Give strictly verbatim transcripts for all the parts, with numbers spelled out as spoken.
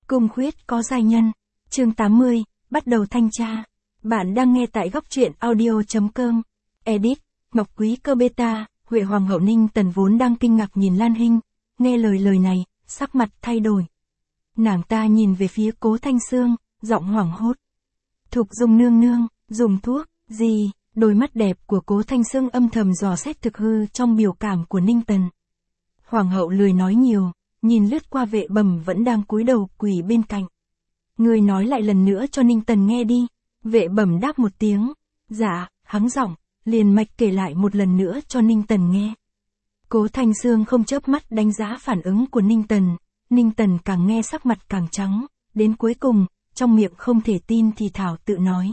Cung khuyết có giai nhân. Chương tám mươi, bắt đầu thanh tra. Bạn đang nghe tại góc truyện audio chấm com. Edit, Ngọc Quý Cơ Beta. Huệ Hoàng hậu Ninh Tần vốn đang kinh ngạc nhìn Lan Hinh, nghe lời lời này, sắc mặt thay đổi. Nàng ta nhìn về phía Cố Thanh Sương, giọng hoảng hốt. Thục Dung nương nương, dùng thuốc, gì? Đôi mắt đẹp của Cố Thanh Sương âm thầm dò xét thực hư trong biểu cảm của Ninh Tần. Hoàng hậu lười nói nhiều, nhìn lướt qua Vệ Bẩm vẫn đang cúi đầu quỳ bên cạnh. Người nói lại lần nữa cho Ninh Tần nghe đi. Vệ Bẩm đáp một tiếng. Dạ, hắng giọng, liền mạch kể lại một lần nữa cho Ninh Tần nghe. Cố Thanh Sương không chớp mắt đánh giá phản ứng của Ninh Tần. Ninh Tần càng nghe sắc mặt càng trắng, đến cuối cùng, trong miệng không thể tin thì thảo tự nói.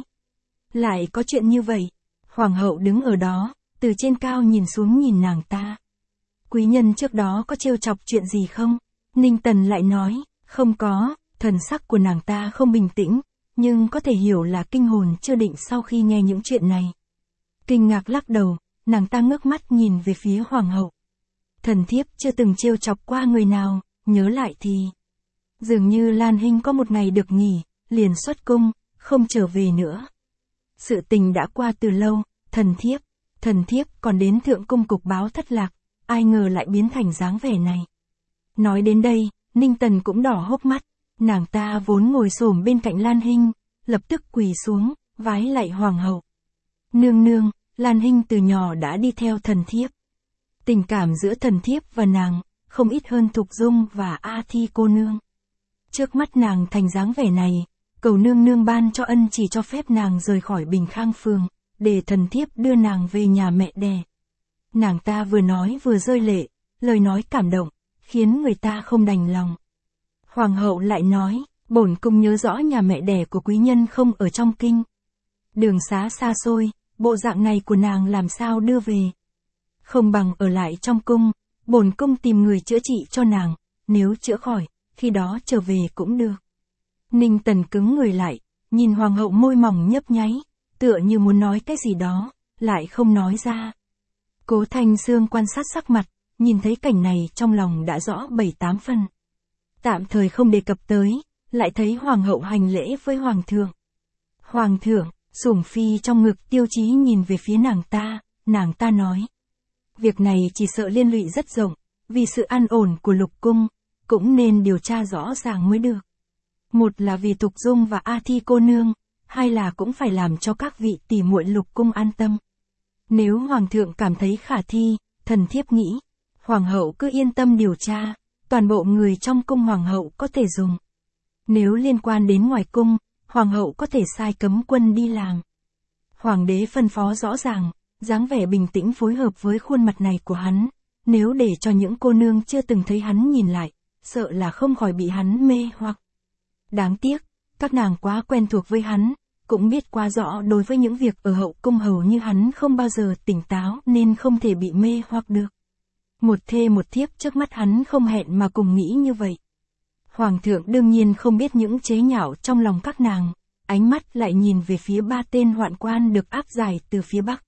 Lại có chuyện như vậy. Hoàng hậu đứng ở đó, từ trên cao nhìn xuống nhìn nàng ta. Quý nhân trước đó có trêu chọc chuyện gì không? Ninh Tần lại nói, không có, thần sắc của nàng ta không bình tĩnh, nhưng có thể hiểu là kinh hồn chưa định sau khi nghe những chuyện này. Kinh ngạc lắc đầu, nàng ta ngước mắt nhìn về phía hoàng hậu. Thần thiếp chưa từng trêu chọc qua người nào, nhớ lại thì... Dường như Lan Hinh có một ngày được nghỉ, liền xuất cung, không trở về nữa. Sự tình đã qua từ lâu, thần thiếp, thần thiếp còn đến thượng cung cục báo thất lạc, ai ngờ lại biến thành dáng vẻ này. Nói đến đây, Ninh Tần cũng đỏ hốc mắt, nàng ta vốn ngồi xổm bên cạnh Lan Hinh, lập tức quỳ xuống, vái lạy hoàng hậu. Nương nương, Lan Hinh từ nhỏ đã đi theo thần thiếp. Tình cảm giữa thần thiếp và nàng, không ít hơn Thục Dung và A Thi cô nương. Trước mắt nàng thành dáng vẻ này, cầu nương nương ban cho ân chỉ cho phép nàng rời khỏi Bình Khang Phường, để thần thiếp đưa nàng về nhà mẹ đẻ. Nàng ta vừa nói vừa rơi lệ, lời nói cảm động, khiến người ta không đành lòng. Hoàng hậu lại nói, bổn cung nhớ rõ nhà mẹ đẻ của quý nhân không ở trong kinh. Đường xá xa xôi, bộ dạng này của nàng làm sao đưa về. Không bằng ở lại trong cung, bổn cung tìm người chữa trị cho nàng, nếu chữa khỏi, khi đó trở về cũng được. Ninh Tần cứng người lại, nhìn hoàng hậu môi mỏng nhấp nháy, tựa như muốn nói cái gì đó, lại không nói ra. Cố Thanh Sương quan sát sắc mặt, nhìn thấy cảnh này trong lòng đã rõ bảy tám phần. Tạm thời không đề cập tới, lại thấy hoàng hậu hành lễ với hoàng thượng. Hoàng thượng, sủng phi trong ngực Tiêu Chí nhìn về phía nàng ta, nàng ta nói. Việc này chỉ sợ liên lụy rất rộng, vì sự an ổn của lục cung, cũng nên điều tra rõ ràng mới được. Một là vì Thục Dung và A Thi cô nương, hai là cũng phải làm cho các vị tỷ muội lục cung an tâm. Nếu hoàng thượng cảm thấy khả thi, thần thiếp nghĩ, hoàng hậu cứ yên tâm điều tra, toàn bộ người trong cung hoàng hậu có thể dùng. Nếu liên quan đến ngoài cung, hoàng hậu có thể sai cấm quân đi làm. Hoàng đế phân phó rõ ràng, dáng vẻ bình tĩnh phối hợp với khuôn mặt này của hắn, nếu để cho những cô nương chưa từng thấy hắn nhìn lại, sợ là không khỏi bị hắn mê hoặc. Đáng tiếc, các nàng quá quen thuộc với hắn, cũng biết quá rõ đối với những việc ở hậu cung hầu như hắn không bao giờ tỉnh táo nên không thể bị mê hoặc được. Một thê một thiếp trước mắt hắn không hẹn mà cùng nghĩ như vậy. Hoàng thượng đương nhiên không biết những chế nhạo trong lòng các nàng, ánh mắt lại nhìn về phía ba tên hoạn quan được áp giải từ phía Bắc.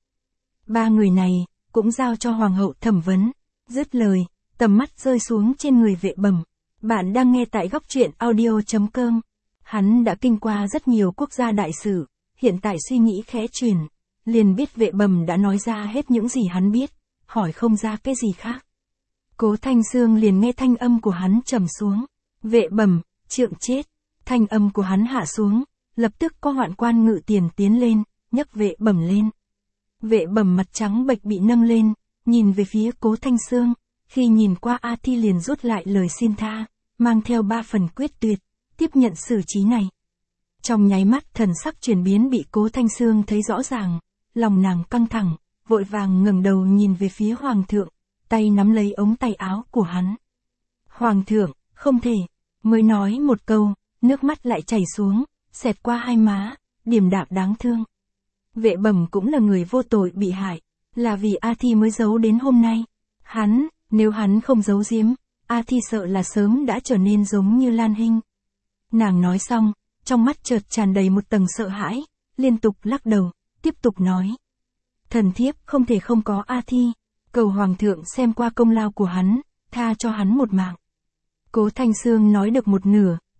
Ba người này, cũng giao cho hoàng hậu thẩm vấn. Dứt lời, tầm mắt rơi xuống trên người Vệ Bẩm. Bạn đang nghe tại góc truyện audio chấm com. Hắn đã kinh qua rất nhiều quốc gia đại sử, hiện tại suy nghĩ khẽ chuyển, liền biết Vệ Bẩm đã nói ra hết những gì hắn biết, hỏi không ra cái gì khác. Cố Thanh Sương liền nghe thanh âm của hắn trầm xuống. Vệ Bẩm, trượng chết. Thanh âm của hắn hạ xuống, lập tức có hoạn quan ngự tiền tiến lên, nhấc Vệ Bẩm lên. Vệ Bẩm mặt trắng bệch bị nâng lên, nhìn về phía Cố Thanh Sương, khi nhìn qua A Thi liền rút lại lời xin tha, mang theo ba phần quyết tuyệt, tiếp nhận xử trí này. Trong nháy mắt thần sắc chuyển biến bị Cố Thanh Sương thấy rõ ràng, lòng nàng căng thẳng, vội vàng ngẩng đầu nhìn về phía hoàng thượng, tay nắm lấy ống tay áo của hắn. Hoàng thượng, không thể, mới nói một câu, nước mắt lại chảy xuống, xẹt qua hai má, điềm đạm đáng thương. Vệ Bẩm cũng là người vô tội bị hại, là vì A Thi mới giấu đến hôm nay. Hắn, nếu hắn không giấu giếm, A Thi sợ là sớm đã trở nên giống như Lan Hinh. Nàng nói xong, trong mắt chợt tràn đầy một tầng sợ hãi, liên tục lắc đầu, tiếp tục nói. Thần thiếp không thể không có A Thi, cầu hoàng thượng xem qua công lao của hắn, tha cho hắn một mạng. Cố Thanh Sương nói được một nửa,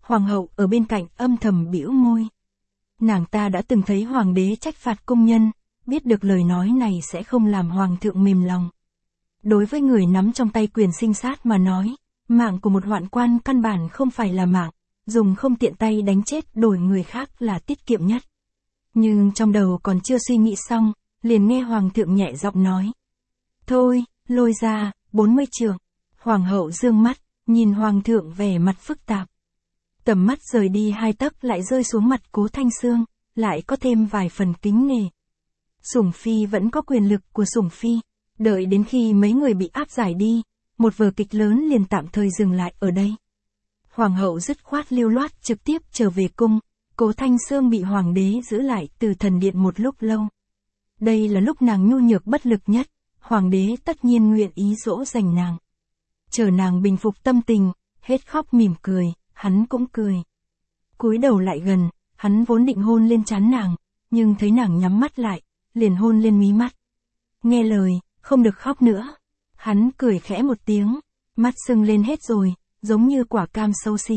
Hoàng hậu ở bên cạnh âm thầm bĩu môi. Nàng ta đã từng thấy hoàng đế trách phạt cung nhân, biết được lời nói này sẽ không làm hoàng thượng mềm lòng. Đối với người nắm trong tay quyền sinh sát mà nói, mạng của một hoạn quan căn bản không phải là mạng, dùng không tiện tay đánh chết đổi người khác là tiết kiệm nhất. Nhưng trong đầu còn chưa suy nghĩ xong, liền nghe hoàng thượng nhẹ giọng nói. Thôi, lôi ra, bốn mươi trượng. Hoàng hậu dương mắt, nhìn hoàng thượng vẻ mặt phức tạp. Tầm mắt rời đi hai tấc lại rơi xuống mặt Cố Thanh Sương, lại có thêm vài phần kính nể. Sủng phi vẫn có quyền lực của sủng phi, đợi đến khi mấy người bị áp giải đi, một vở kịch lớn liền tạm thời dừng lại ở đây. Hoàng hậu dứt khoát lưu loát trực tiếp trở về cung, Cố Thanh Sương bị hoàng đế giữ lại từ thần điện một lúc lâu. Đây là lúc nàng nhu nhược bất lực nhất, hoàng đế tất nhiên nguyện ý dỗ dành nàng. Chờ nàng bình phục tâm tình, hết khóc mỉm cười, hắn cũng cười. Cúi đầu lại gần, hắn vốn định hôn lên trán nàng, nhưng thấy nàng nhắm mắt lại, liền hôn lên mí mắt. Nghe lời, không được khóc nữa. Hắn cười khẽ một tiếng, mắt sưng lên hết rồi, giống như quả cam xấu xí.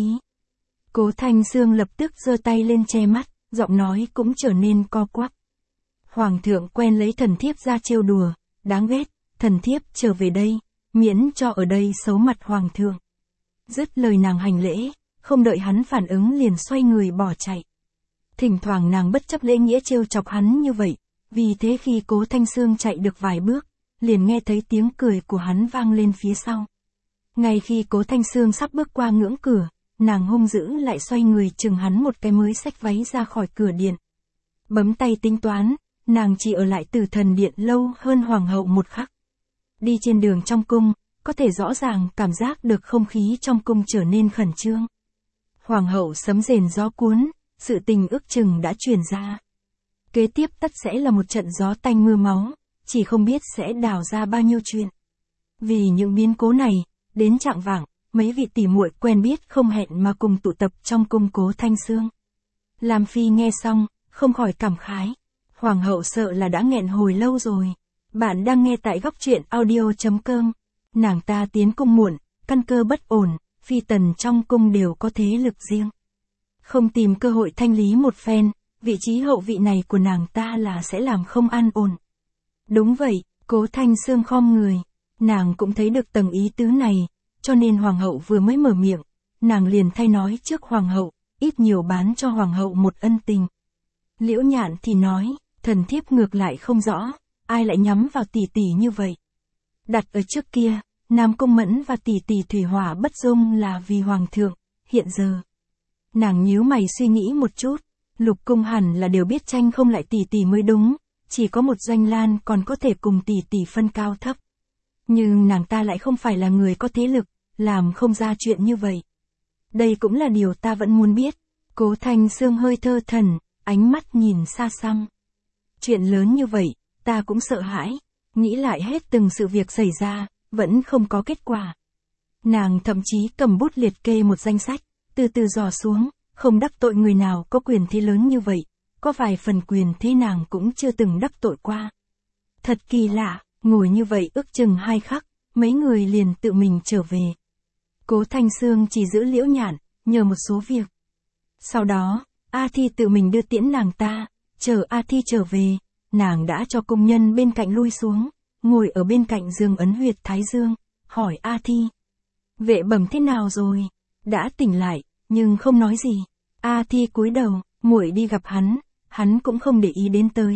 Cố Thanh Sương lập tức giơ tay lên che mắt, giọng nói cũng trở nên co quắp. Hoàng thượng quen lấy thần thiếp ra trêu đùa, đáng ghét, thần thiếp trở về đây, miễn cho ở đây xấu mặt hoàng thượng. Dứt lời nàng hành lễ, không đợi hắn phản ứng liền xoay người bỏ chạy. Thỉnh thoảng nàng bất chấp lễ nghĩa trêu chọc hắn như vậy, vì thế khi Cố Thanh Sương chạy được vài bước, liền nghe thấy tiếng cười của hắn vang lên phía sau. Ngay khi Cố Thanh Sương sắp bước qua ngưỡng cửa, nàng hung dữ lại xoay người chừng hắn một cái mới xách váy ra khỏi cửa điện. Bấm tay tính toán, nàng chỉ ở lại Tử Thần Điện lâu hơn hoàng hậu một khắc. Đi trên đường trong cung, có thể rõ ràng cảm giác được không khí trong cung trở nên khẩn trương. Hoàng hậu sấm rền gió cuốn, sự tình ước chừng đã truyền ra. Kế tiếp tất sẽ là một trận gió tanh mưa máu, chỉ không biết sẽ đào ra bao nhiêu chuyện. Vì những biến cố này, đến chạng vạng, mấy vị tỷ muội quen biết không hẹn mà cùng tụ tập trong cung Cố Thanh Sương. Lam Phi nghe xong, không khỏi cảm khái. Hoàng hậu sợ là đã nghẹn hồi lâu rồi. Bạn đang nghe tại góc truyện audio chấm com. Nàng ta tiến cung muộn, căn cơ bất ổn, phi tần trong cung đều có thế lực riêng. Không tìm cơ hội thanh lý một phen, vị trí hậu vị này của nàng ta là sẽ làm không an ổn. Đúng vậy, Cố Thanh Sương khom người. Nàng cũng thấy được tầng ý tứ này, cho nên hoàng hậu vừa mới mở miệng, nàng liền thay nói trước hoàng hậu, ít nhiều bán cho hoàng hậu một ân tình. Liễu Nhạn thì nói, thần thiếp ngược lại không rõ, ai lại nhắm vào tỷ tỷ như vậy. Đặt ở trước kia, Nam Cung Mẫn và tỷ tỷ Thủy Hỏa bất dung là vì hoàng thượng, hiện giờ. Nàng nhíu mày suy nghĩ một chút, Lục Cung hẳn là đều biết tranh không lại tỷ tỷ mới đúng, chỉ có một Doanh Lan còn có thể cùng tỷ tỷ phân cao thấp. Nhưng nàng ta lại không phải là người có thế lực, làm không ra chuyện như vậy. Đây cũng là điều ta vẫn muốn biết. Cố Thanh Sương hơi thơ thẩn, ánh mắt nhìn xa xăm. Chuyện lớn như vậy, ta cũng sợ hãi, nghĩ lại hết từng sự việc xảy ra, vẫn không có kết quả. Nàng thậm chí cầm bút liệt kê một danh sách, từ từ dò xuống, không đắc tội người nào có quyền thế lớn như vậy, có vài phần quyền thế nàng cũng chưa từng đắc tội qua. Thật kỳ lạ, ngồi như vậy ước chừng hai khắc, mấy người liền tự mình trở về. Cố Thanh Sương chỉ giữ Liễu Nhạn, nhờ một số việc. Sau đó, A Thi tự mình đưa tiễn nàng ta, chờ A Thi trở về, nàng đã cho công nhân bên cạnh lui xuống, ngồi ở bên cạnh giường ấn huyệt Thái Dương, hỏi A Thi. Vệ Bẩm thế nào rồi? Đã tỉnh lại, nhưng không nói gì. A Thi cúi đầu, muội đi gặp hắn, hắn cũng không để ý đến tới.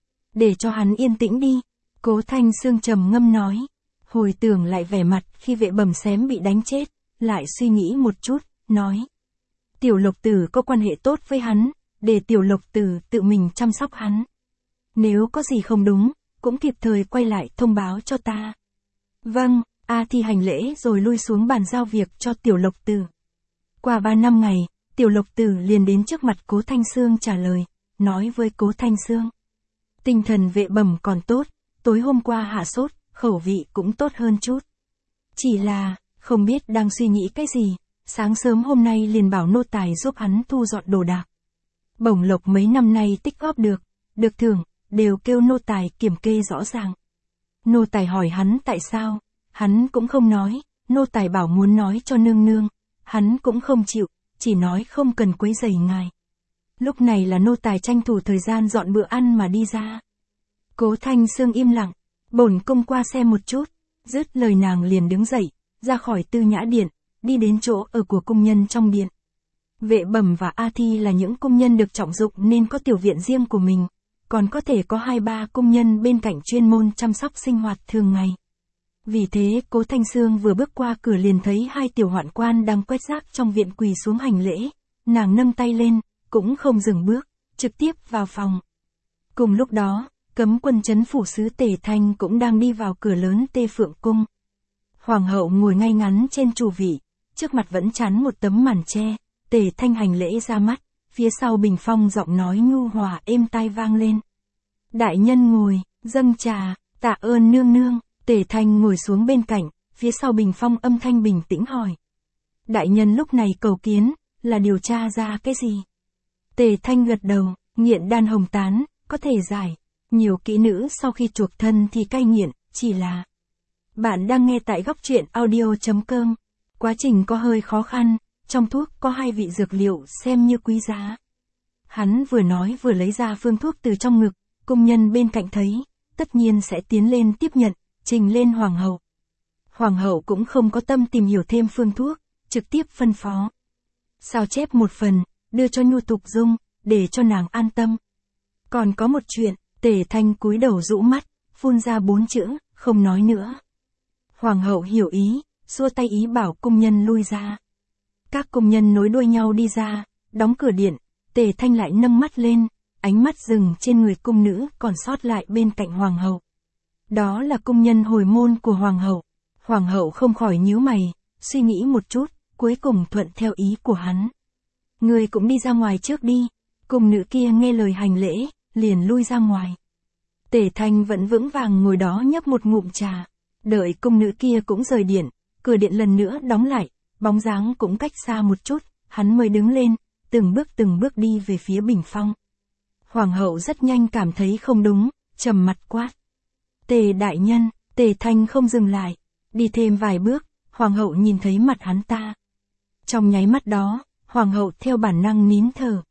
Để cho hắn yên tĩnh đi, Cố Thanh Sương trầm ngâm nói. Hồi tưởng lại vẻ mặt khi Vệ Bẩm xém bị đánh chết, lại suy nghĩ một chút, nói. Tiểu Lộc Tử có quan hệ tốt với hắn, để Tiểu Lộc Tử tự mình chăm sóc hắn. Nếu có gì không đúng, cũng kịp thời quay lại thông báo cho ta. Vâng, A Thi hành lễ rồi lui xuống bàn giao việc cho Tiểu Lộc Tử. Qua ba năm ngày, Tiểu Lộc Tử liền đến trước mặt Cố Thanh Sương trả lời, nói với Cố Thanh Sương. Tinh thần Vệ Bẩm còn tốt, tối hôm qua hạ sốt, khẩu vị cũng tốt hơn chút. Chỉ là, không biết đang suy nghĩ cái gì, sáng sớm hôm nay liền bảo nô tài giúp hắn thu dọn đồ đạc. Bổng lộc mấy năm nay tích góp được, được thưởng, đều kêu nô tài kiểm kê rõ ràng. Nô tài hỏi hắn tại sao, hắn cũng không nói, nô tài bảo muốn nói cho nương nương, hắn cũng không chịu, chỉ nói không cần quấy rầy ngài. Lúc này là nô tài tranh thủ thời gian dọn bữa ăn mà đi ra. Cố Thanh Sương im lặng, bổn cung qua xem một chút, dứt lời nàng liền đứng dậy, ra khỏi Tư Nhã Điện, đi đến chỗ ở của cung nhân trong điện. Vệ Bẩm và A Thi là những cung nhân được trọng dụng nên có tiểu viện riêng của mình, còn có thể có hai ba cung nhân bên cạnh chuyên môn chăm sóc sinh hoạt thường ngày. Vì thế Cố Thanh Sương vừa bước qua cửa liền thấy hai tiểu hoạn quan đang quét rác trong viện quỳ xuống hành lễ, nàng nâng tay lên, cũng không dừng bước, trực tiếp vào phòng. Cùng lúc đó, cấm quân trấn phủ sứ Tề Thanh cũng đang đi vào cửa lớn Tê Phượng Cung. Hoàng hậu ngồi ngay ngắn trên chủ vị, trước mặt vẫn chắn một tấm màn che, Tề Thanh hành lễ ra mắt, phía sau bình phong giọng nói nhu hòa êm tai vang lên. Đại nhân ngồi, dâng trà, tạ ơn nương nương. Tề Thanh ngồi xuống bên cạnh, phía sau bình phong âm thanh bình tĩnh hỏi. Đại nhân lúc này cầu kiến, là điều tra ra cái gì? Tề Thanh gật đầu, nghiện đan hồng tán, có thể giải. Nhiều kỹ nữ sau khi chuộc thân thì cai nghiện, chỉ là... Bạn đang nghe tại góc truyện audio chấm com. Quá trình có hơi khó khăn, trong thuốc có hai vị dược liệu xem như quý giá. Hắn vừa nói vừa lấy ra phương thuốc từ trong ngực, cung nhân bên cạnh thấy, tất nhiên sẽ tiến lên tiếp nhận, trình lên hoàng hậu. Hoàng hậu cũng không có tâm tìm hiểu thêm phương thuốc, trực tiếp phân phó. Sao chép một phần, đưa cho Nhu Tục Dung, để cho nàng an tâm. Còn có một chuyện, Tề Thanh cúi đầu rũ mắt, phun ra bốn chữ, không nói nữa. Hoàng hậu hiểu ý, xua tay ý bảo cung nhân lui ra. Các cung nhân nối đuôi nhau đi ra, đóng cửa điện, Tề Thanh lại nâng mắt lên, ánh mắt dừng trên người cung nữ còn sót lại bên cạnh hoàng hậu. Đó là cung nhân hồi môn của hoàng hậu. Hoàng hậu không khỏi nhíu mày, suy nghĩ một chút, cuối cùng thuận theo ý của hắn. Người cũng đi ra ngoài trước đi. Cung nữ kia nghe lời hành lễ, liền lui ra ngoài. Tề Thanh vẫn vững vàng ngồi đó nhấp một ngụm trà. Đợi cung nữ kia cũng rời điện, cửa điện lần nữa đóng lại, bóng dáng cũng cách xa một chút, hắn mới đứng lên, từng bước từng bước đi về phía bình phong. Hoàng hậu rất nhanh cảm thấy không đúng, trầm mặt quát. Tề đại nhân. Tề Thanh không dừng lại, đi thêm vài bước, hoàng hậu nhìn thấy mặt hắn ta. Trong nháy mắt đó, hoàng hậu theo bản năng nín thở.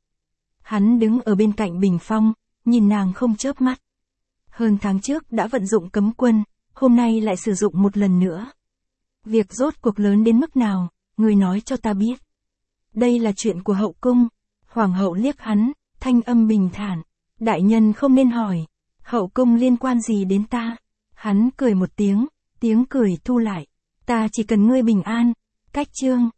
Hắn đứng ở bên cạnh bình phong, nhìn nàng không chớp mắt. Hơn tháng trước đã vận dụng cấm quân, hôm nay lại sử dụng một lần nữa. Việc rốt cuộc lớn đến mức nào, người nói cho ta biết. Đây là chuyện của hậu cung. Hoàng hậu liếc hắn, thanh âm bình thản. Đại nhân không nên hỏi, hậu cung liên quan gì đến ta? Hắn cười một tiếng, tiếng cười thu lại. Ta chỉ cần ngươi bình an. Cách chương.